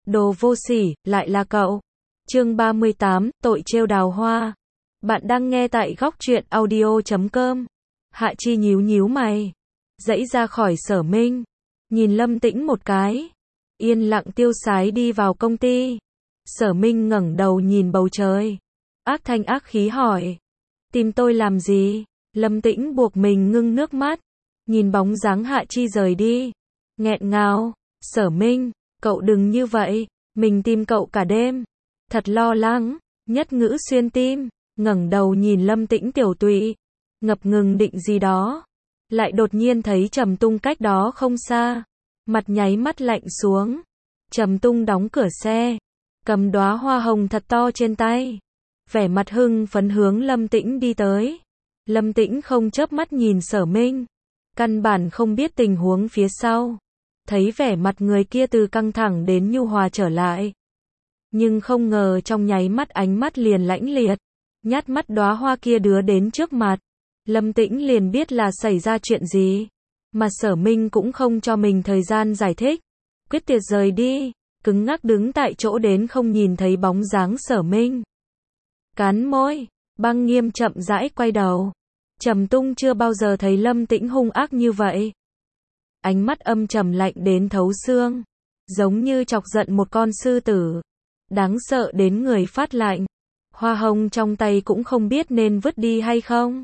Đồ vô sỉ, lại là cậu. Chương 38, tội trêu đào hoa. Bạn đang nghe tại góc truyện audio.com. Hạ Chi nhíu nhíu mày, giãy ra khỏi Sở Minh, nhìn Lâm Tĩnh một cái, yên lặng tiêu sái đi vào công ty. Sở Minh ngẩng đầu nhìn bầu trời, ác thanh ác khí hỏi, tìm tôi làm gì? Lâm Tĩnh buộc mình ngưng nước mắt, nhìn bóng dáng Hạ Chi rời đi, nghẹn ngào, Sở Minh, cậu đừng như vậy, mình tìm cậu cả đêm, thật lo lắng, nhất ngữ xuyên tim, ngẩng đầu nhìn Lâm Tĩnh tiểu tụy, ngập ngừng định gì đó, lại đột nhiên thấy Trầm Tung cách đó không xa, mặt nháy mắt lạnh xuống. Trầm Tung đóng cửa xe, cầm đóa hoa hồng thật to trên tay, vẻ mặt hưng phấn hướng Lâm Tĩnh đi tới. Lâm Tĩnh không chớp mắt nhìn Sở Minh, căn bản không biết tình huống phía sau, thấy vẻ mặt người kia từ căng thẳng đến nhu hòa trở lại, nhưng không ngờ trong nháy mắt ánh mắt liền lãnh liệt, nhát mắt đóa hoa kia đứa đến trước mặt. Lâm Tĩnh liền biết là xảy ra chuyện gì, mà Sở Minh cũng không cho mình thời gian giải thích, quyết tuyệt rời đi, cứng ngắc đứng tại chỗ đến không nhìn thấy bóng dáng Sở Minh. Cắn môi, băng nghiêm chậm rãi quay đầu. Trầm Tung chưa bao giờ thấy Lâm Tĩnh hung ác như vậy. Ánh mắt âm trầm lạnh đến thấu xương, giống như chọc giận một con sư tử, đáng sợ đến người phát lạnh. Hoa hồng trong tay cũng không biết nên vứt đi hay không.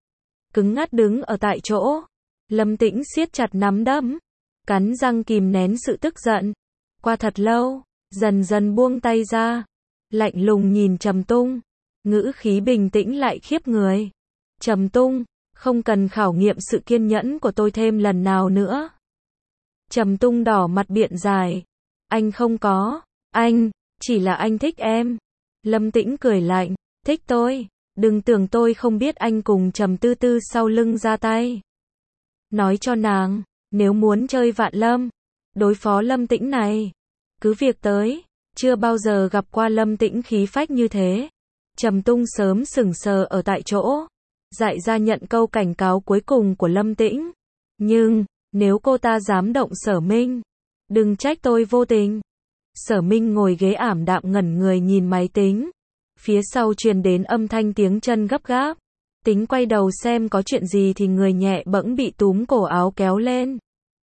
Cứng ngắc đứng ở tại chỗ, Lâm Tĩnh siết chặt nắm đấm, cắn răng kìm nén sự tức giận. Qua thật lâu, dần dần buông tay ra, lạnh lùng nhìn Trầm Tung, ngữ khí bình tĩnh lại khiếp người. Trầm Tung, không cần khảo nghiệm sự kiên nhẫn của tôi thêm lần nào nữa. Trầm Tung đỏ mặt biện giải, anh không có, anh, chỉ là anh thích em. Lâm Tĩnh cười lạnh, thích tôi, đừng tưởng tôi không biết anh cùng Trầm Tư Tư sau lưng ra tay. Nói cho nàng, nếu muốn chơi Vạn Lâm, đối phó Lâm Tĩnh này, cứ việc tới, chưa bao giờ gặp qua Lâm Tĩnh khí phách như thế. Trầm Tung sớm sững sờ ở tại chỗ, dại ra nhận câu cảnh cáo cuối cùng của Lâm Tĩnh. Nhưng, nếu cô ta dám động Sở Minh, đừng trách tôi vô tình. Sở Minh ngồi ghế ảm đạm ngẩn người nhìn máy tính. Phía sau truyền đến âm thanh tiếng chân gấp gáp. Tính quay đầu xem có chuyện gì thì người nhẹ bẫng bị túm cổ áo kéo lên.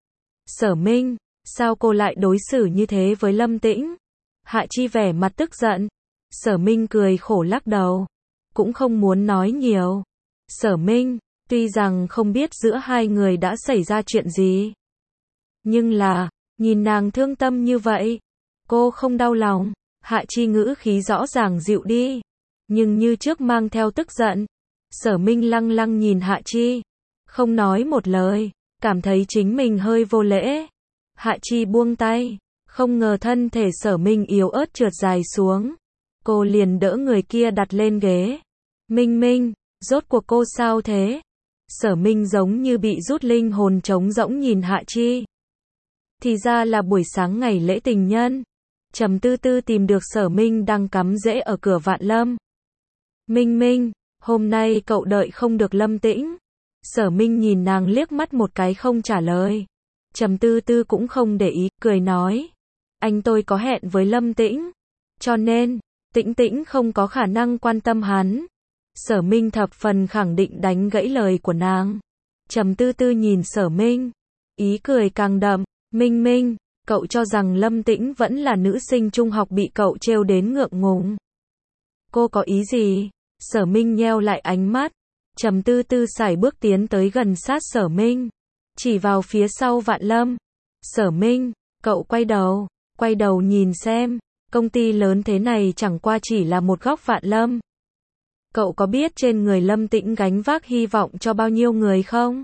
Sở Minh, sao cô lại đối xử như thế với Lâm Tĩnh? Hạ Chi vẻ mặt tức giận. Sở Minh cười khổ lắc đầu, cũng không muốn nói nhiều. Sở Minh, tuy rằng không biết giữa hai người đã xảy ra chuyện gì, nhưng là, nhìn nàng thương tâm như vậy, cô không đau lòng. Hạ Chi ngữ khí rõ ràng dịu đi, nhưng như trước mang theo tức giận. Sở Minh lăng lăng nhìn Hạ Chi, không nói một lời, cảm thấy chính mình hơi vô lễ. Hạ Chi buông tay, không ngờ thân thể Sở Minh yếu ớt trượt dài xuống. Cô liền đỡ người kia đặt lên ghế. Minh Minh, rốt cuộc cô sao thế? Sở Minh giống như bị rút linh hồn trống rỗng nhìn Hạ Chi. Thì ra là buổi sáng ngày lễ tình nhân. Trầm Tư Tư tìm được Sở Minh đang cắm rễ ở cửa Vạn Lâm. Minh Minh, hôm nay cậu đợi không được Lâm Tĩnh. Sở Minh nhìn nàng liếc mắt một cái không trả lời. Trầm Tư Tư cũng không để ý, cười nói. Anh tôi có hẹn với Lâm Tĩnh, cho nên, Tĩnh Tĩnh không có khả năng quan tâm hắn. Sở Minh thập phần khẳng định đánh gãy lời của nàng. Trầm Tư Tư nhìn Sở Minh, ý cười càng đậm. Minh Minh, cậu cho rằng Lâm Tĩnh vẫn là nữ sinh trung học bị cậu trêu đến ngượng ngùng. Cô có ý gì? Sở Minh nheo lại ánh mắt. Trầm Tư Tư sải bước tiến tới gần sát Sở Minh, chỉ vào phía sau Vạn Lâm. Sở Minh, cậu quay đầu nhìn xem, công ty lớn thế này chẳng qua chỉ là một góc Vạn Lâm. Cậu có biết trên người Lâm Tĩnh gánh vác hy vọng cho bao nhiêu người không?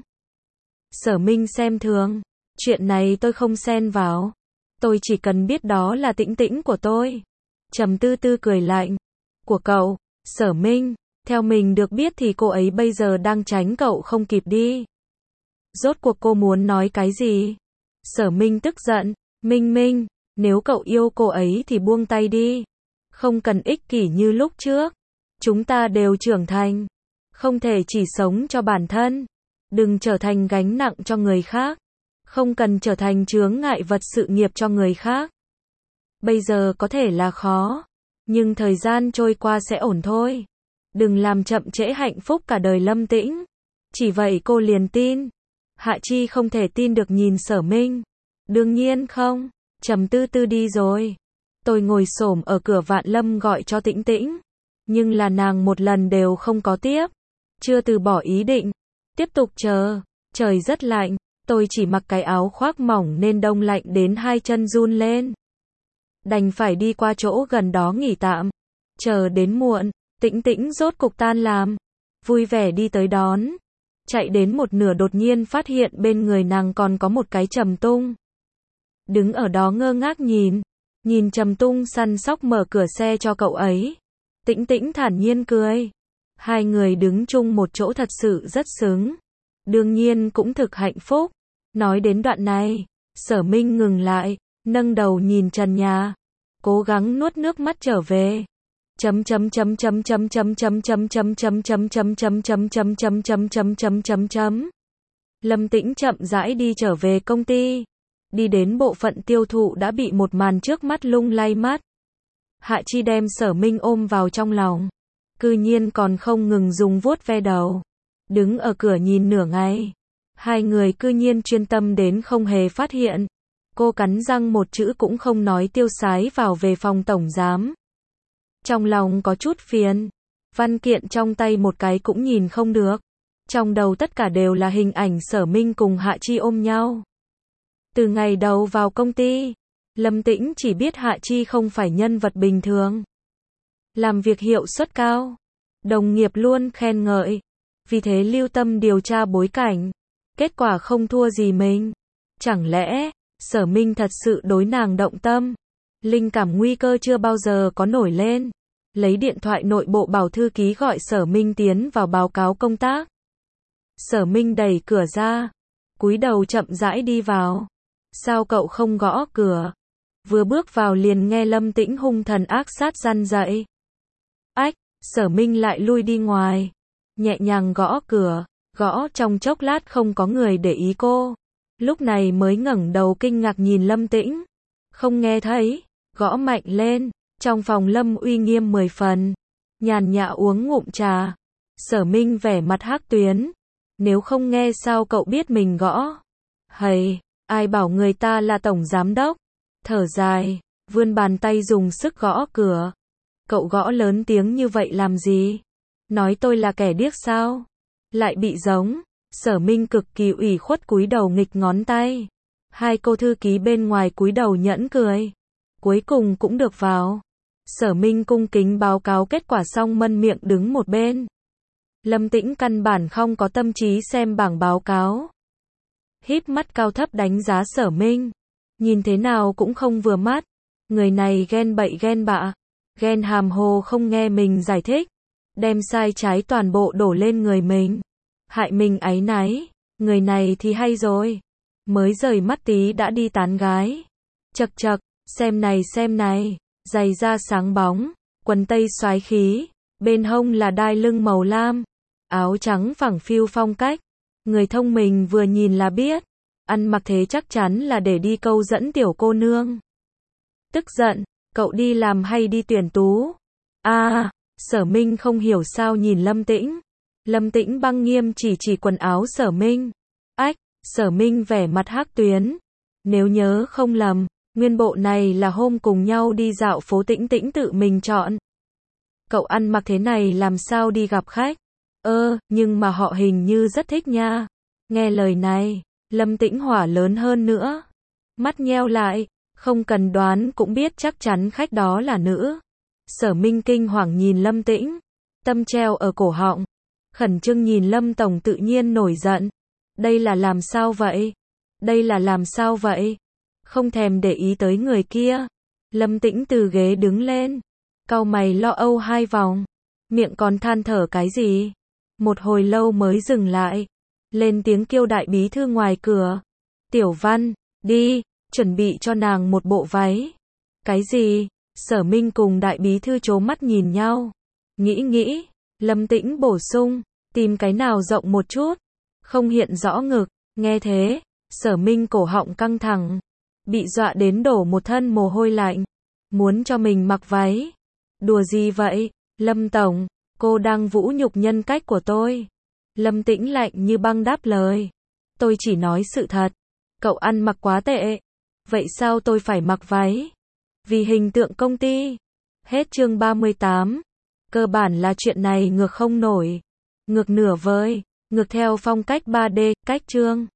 Sở Minh xem thường, chuyện này tôi không xen vào. Tôi chỉ cần biết đó là Tĩnh Tĩnh của tôi. Trầm Tư Tư cười lạnh. Của cậu, Sở Minh, theo mình được biết thì cô ấy bây giờ đang tránh cậu không kịp đi. Rốt cuộc cô muốn nói cái gì? Sở Minh tức giận. Minh Minh, nếu cậu yêu cô ấy thì buông tay đi. Không cần ích kỷ như lúc trước. Chúng ta đều trưởng thành, không thể chỉ sống cho bản thân. Đừng trở thành gánh nặng cho người khác. Không cần trở thành chướng ngại vật sự nghiệp cho người khác. Bây giờ có thể là khó, nhưng thời gian trôi qua sẽ ổn thôi. Đừng làm chậm trễ hạnh phúc cả đời Lâm Tĩnh. Chỉ vậy cô liền tin. Hạ Chi không thể tin được nhìn Sở Minh. Đương nhiên không, Trầm Tư Tư đi rồi. Tôi ngồi xổm ở cửa Vạn Lâm gọi cho Tĩnh Tĩnh, nhưng là nàng một lần đều không có tiếp. Chưa từ bỏ ý định, tiếp tục chờ. Trời rất lạnh, tôi chỉ mặc cái áo khoác mỏng nên đông lạnh đến hai chân run lên. Đành phải đi qua chỗ gần đó nghỉ tạm. Chờ đến muộn, Tĩnh Tĩnh rốt cục tan làm. Vui vẻ đi tới đón. Chạy đến một nửa đột nhiên phát hiện bên người nàng còn có một cái Trầm Tung. Đứng ở đó ngơ ngác nhìn Trầm Tung săn sóc mở cửa xe cho cậu ấy. Tĩnh Tĩnh thản nhiên cười. Hai người đứng chung một chỗ thật sự rất xứng. Đương nhiên cũng thực hạnh phúc. Nói đến đoạn này, Sở Minh ngừng lại, nâng đầu nhìn trần nhà, cố gắng nuốt nước mắt trở về. Lâm Tĩnh chậm rãi đi trở về công ty. Đi đến bộ phận tiêu thụ đã bị một màn trước mắt lung lay mắt. Hạ Chi đem Sở Minh ôm vào trong lòng. Cư nhiên còn không ngừng dùng vuốt ve đầu. Đứng ở cửa nhìn nửa ngày. Hai người cư nhiên chuyên tâm đến không hề phát hiện. Cô cắn răng một chữ cũng không nói tiêu sái vào về phòng tổng giám. Trong lòng có chút phiền. Văn kiện trong tay một cái cũng nhìn không được. Trong đầu tất cả đều là hình ảnh Sở Minh cùng Hạ Chi ôm nhau. Từ ngày đầu vào công ty, Lâm Tĩnh chỉ biết Hạ Chi không phải nhân vật bình thường. Làm việc hiệu suất cao. Đồng nghiệp luôn khen ngợi. Vì thế lưu tâm điều tra bối cảnh. Kết quả không thua gì mình. Chẳng lẽ, Sở Minh thật sự đối nàng động tâm? Linh cảm nguy cơ chưa bao giờ có nổi lên. Lấy điện thoại nội bộ bảo thư ký gọi Sở Minh tiến vào báo cáo công tác. Sở Minh đẩy cửa ra. Cúi đầu chậm rãi đi vào. Sao cậu không gõ cửa? Vừa bước vào liền nghe Lâm Tĩnh hung thần ác sát răn dậy. Ách, Sở Minh lại lui đi ngoài. Nhẹ nhàng gõ cửa. Gõ trong chốc lát không có người để ý cô. Lúc này mới ngẩng đầu kinh ngạc nhìn Lâm Tĩnh. Không nghe thấy. Gõ mạnh lên. Trong phòng Lâm uy nghiêm 10 phần. Nhàn nhã uống ngụm trà. Sở Minh vẻ mặt hắc tuyến. Nếu không nghe sao cậu biết mình gõ? Hầy, ai bảo người ta là tổng giám đốc? Thở dài, vươn bàn tay dùng sức gõ cửa. Cậu gõ lớn tiếng như vậy làm gì? Nói tôi là kẻ điếc sao? Lại bị giống. Sở Minh cực kỳ ủy khuất cúi đầu nghịch ngón tay. Hai cô thư ký bên ngoài cúi đầu nhẫn cười. Cuối cùng cũng được vào. Sở Minh cung kính báo cáo kết quả xong mân miệng đứng một bên. Lâm Tĩnh căn bản không có tâm trí xem bảng báo cáo. Híp mắt cao thấp đánh giá Sở Minh. Nhìn thế nào cũng không vừa mắt. Người này ghen bậy ghen bạ. Ghen hàm hồ không nghe mình giải thích. Đem sai trái toàn bộ đổ lên người mình. Hại mình áy náy. Người này thì hay rồi. Mới rời mắt tí đã đi tán gái. Chật chật, xem này. Giày da sáng bóng. Quần tây soái khí. Bên hông là đai lưng màu lam. Áo trắng phẳng phiu phong cách. Người thông minh vừa nhìn là biết. Ăn mặc thế chắc chắn là để đi câu dẫn tiểu cô nương. Tức giận, cậu đi làm hay đi tuyển tú? Sở Minh không hiểu sao nhìn Lâm Tĩnh. Lâm Tĩnh băng nghiêm chỉ quần áo Sở Minh. Ách, Sở Minh vẻ mặt hắc tuyến. Nếu nhớ không lầm, nguyên bộ này là hôm cùng nhau đi dạo phố Tĩnh Tĩnh tự mình chọn. Cậu ăn mặc thế này làm sao đi gặp khách? Nhưng mà họ hình như rất thích nha. Nghe lời này, Lâm Tĩnh hỏa lớn hơn nữa. Mắt nheo lại, không cần đoán cũng biết chắc chắn khách đó là nữ. Sở Minh kinh hoàng nhìn Lâm Tĩnh, tâm treo ở cổ họng. Khẩn trương nhìn Lâm Tổng tự nhiên nổi giận. Đây là làm sao vậy? Không thèm để ý tới người kia. Lâm Tĩnh từ ghế đứng lên. Cau mày lo âu hai vòng. Miệng còn than thở cái gì? Một hồi lâu mới dừng lại. Lên tiếng kêu đại bí thư ngoài cửa. Tiểu Văn, đi, chuẩn bị cho nàng một bộ váy. Cái gì? Sở Minh cùng đại bí thư trố mắt nhìn nhau. Nghĩ. Lâm Tĩnh bổ sung. Tìm cái nào rộng một chút. Không hiện rõ ngực. Nghe thế. Sở Minh cổ họng căng thẳng. Bị dọa đến đổ một thân mồ hôi lạnh. Muốn cho mình mặc váy. Đùa gì vậy? Lâm Tổng, cô đang vũ nhục nhân cách của tôi. Lâm Tĩnh lạnh như băng đáp lời. Tôi chỉ nói sự thật. Cậu ăn mặc quá tệ. Vậy sao tôi phải mặc váy? Vì hình tượng công ty. Hết chương 38. Cơ bản là chuyện này ngược không nổi. Ngược nửa vời. Ngược theo phong cách 3D, cách chương.